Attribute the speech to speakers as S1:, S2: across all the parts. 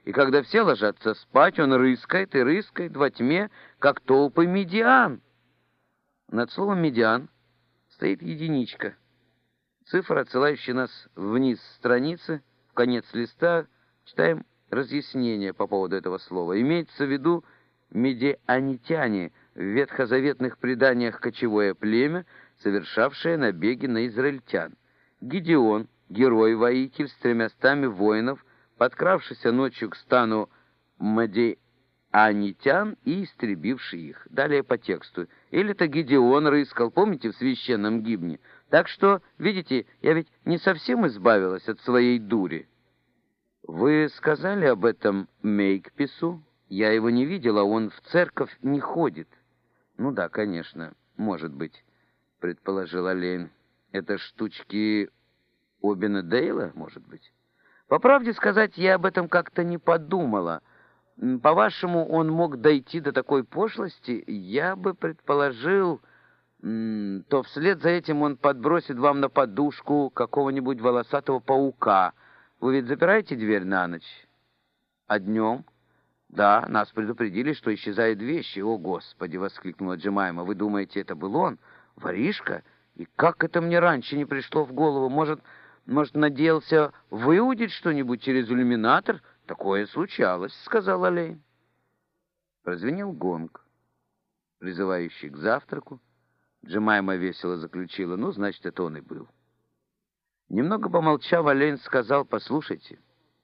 S1: и когда все ложатся спать, он рыскает и рыскает во тьме, как толпы медиан. Над словом «медиан» стоит единичка. Цифра, отсылающая нас вниз страницы, в конец листа, читаем разъяснение по поводу этого слова. Имеется в виду медианитяне, в ветхозаветных преданиях кочевое племя, совершавшее набеги на израильтян. Гидеон, герой-воитель с 300 воинов, подкравшийся ночью к стану медианитян и истребивший их. Далее по тексту. Или-то Гидеон рыскал, помните, в священном гимне? Так что, видите, я ведь не совсем избавилась от своей дури. Вы сказали об этом Мейкпису? Я его не видела, он в церковь не ходит. Ну да, конечно, может быть, предположила Лейн. Это штучки Обина Дейла, может быть? По правде сказать, я об этом как-то не подумала. По-вашему, он мог дойти до такой пошлости? Я бы предположил, то вслед за этим он подбросит вам на подушку какого-нибудь волосатого паука. Вы ведь запираете дверь на ночь? А днем? Да, нас предупредили, что исчезают вещи. О, Господи, воскликнула Джемайма. Вы думаете, это был он? Воришка? И как это мне раньше не пришло в голову? Может, надеялся выудить что-нибудь через иллюминатор? Такое случалось, сказала Лейн. Прозвенел гонг, призывающий к завтраку. Джемайма весело заключила: ну, значит, это он и был. Немного помолчав, Лейн сказал: послушайте,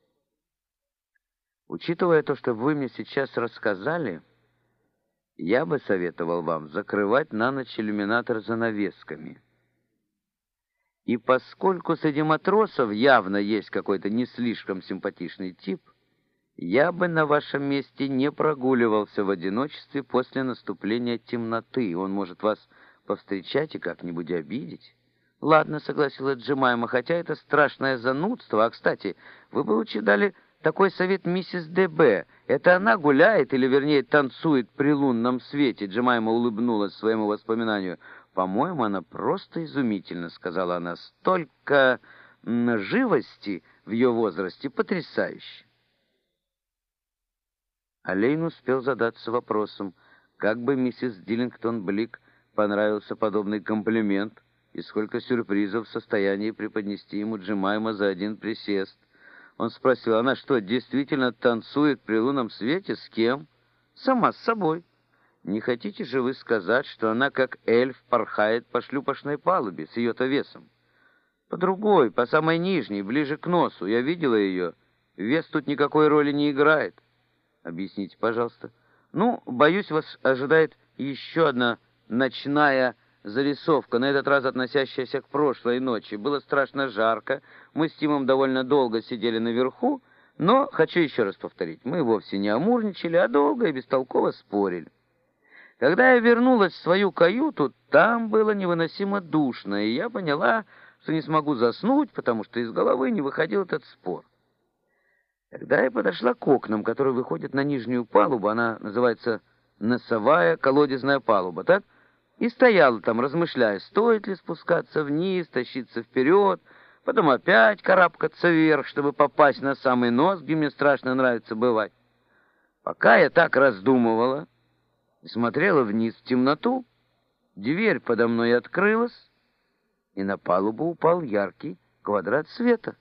S1: учитывая то, что вы мне сейчас рассказали, я бы советовал вам закрывать на ночь иллюминатор занавесками. И поскольку среди матросов явно есть какой-то не слишком симпатичный тип, я бы на вашем месте не прогуливался в одиночестве после наступления темноты. Он может вас повстречать и как-нибудь обидеть. Ладно, согласилась Джемайма, хотя это страшное занудство. А, кстати, вы бы лучше дали такой совет миссис Д.Б. Это она гуляет, или, вернее, танцует при лунном свете. Джемайма улыбнулась своему воспоминанию. «По-моему, она просто изумительна», — сказала она. «Столько живости в ее возрасте потрясающе». Лейн успел задаться вопросом, как бы миссис Диллингтон-Блик понравился подобный комплимент, и сколько сюрпризов в состоянии преподнести ему Джемайма за один присест. Он спросил: она что, действительно танцует при лунном свете? С кем? Сама с собой. Не хотите же вы сказать, что она, как эльф, порхает по шлюпочной палубе с ее-то весом? По другой, по самой нижней, ближе к носу. Я видела ее. Вес тут никакой роли не играет. Объясните, пожалуйста. Ну, боюсь, вас ожидает еще одна ночная зарисовка, на этот раз относящаяся к прошлой ночи. Было страшно жарко, мы с Тимом довольно долго сидели наверху, но, хочу еще раз повторить, мы вовсе не амурничали, а долго и бестолково спорили. Когда я вернулась в свою каюту, там было невыносимо душно, и я поняла, что не смогу заснуть, потому что из головы не выходил этот спор. Когда я подошла к окнам, которые выходят на нижнюю палубу, она называется носовая колодезная палуба, так? И стояла там, размышляя, стоит ли спускаться вниз, тащиться вперед, потом опять карабкаться вверх, чтобы попасть на самый нос, где мне страшно нравится бывать. Пока я так раздумывала и смотрела вниз в темноту, дверь подо мной открылась, и на палубу упал яркий квадрат света.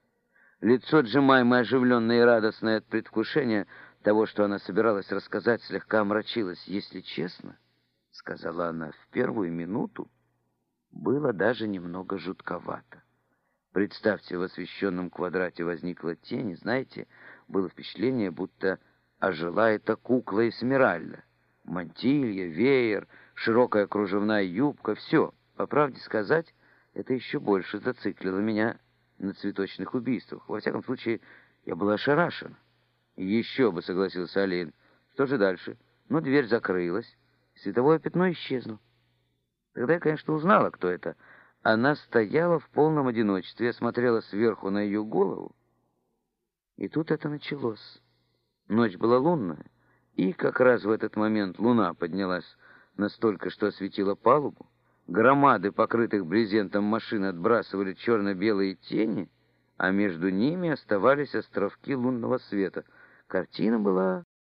S1: Лицо Джемаймы, оживленное и радостное от предвкушения того, что она собиралась рассказать, слегка омрачилось. «Если честно, — сказала она, — в первую минуту было даже немного жутковато. Представьте, в освещенном квадрате возникла тень, и, знаете, было впечатление, будто ожила эта кукла Эсмеральда. Мантилья, веер, широкая кружевная юбка — все. По правде сказать, это еще больше зациклило меня на цветочных убийствах. Во всяком случае, я была ошарашена». «Еще бы», — согласился Олейн. «Что же дальше?» «Ну, дверь закрылась, световое пятно исчезло. Тогда я, конечно, узнала, кто это. Она стояла в полном одиночестве, я смотрела сверху на ее голову. И тут это началось. Ночь была лунная, и как раз в этот момент луна поднялась настолько, что осветила палубу. Громады, покрытых брезентом машин, отбрасывали черно-белые тени, а между ними оставались островки лунного света. Картина была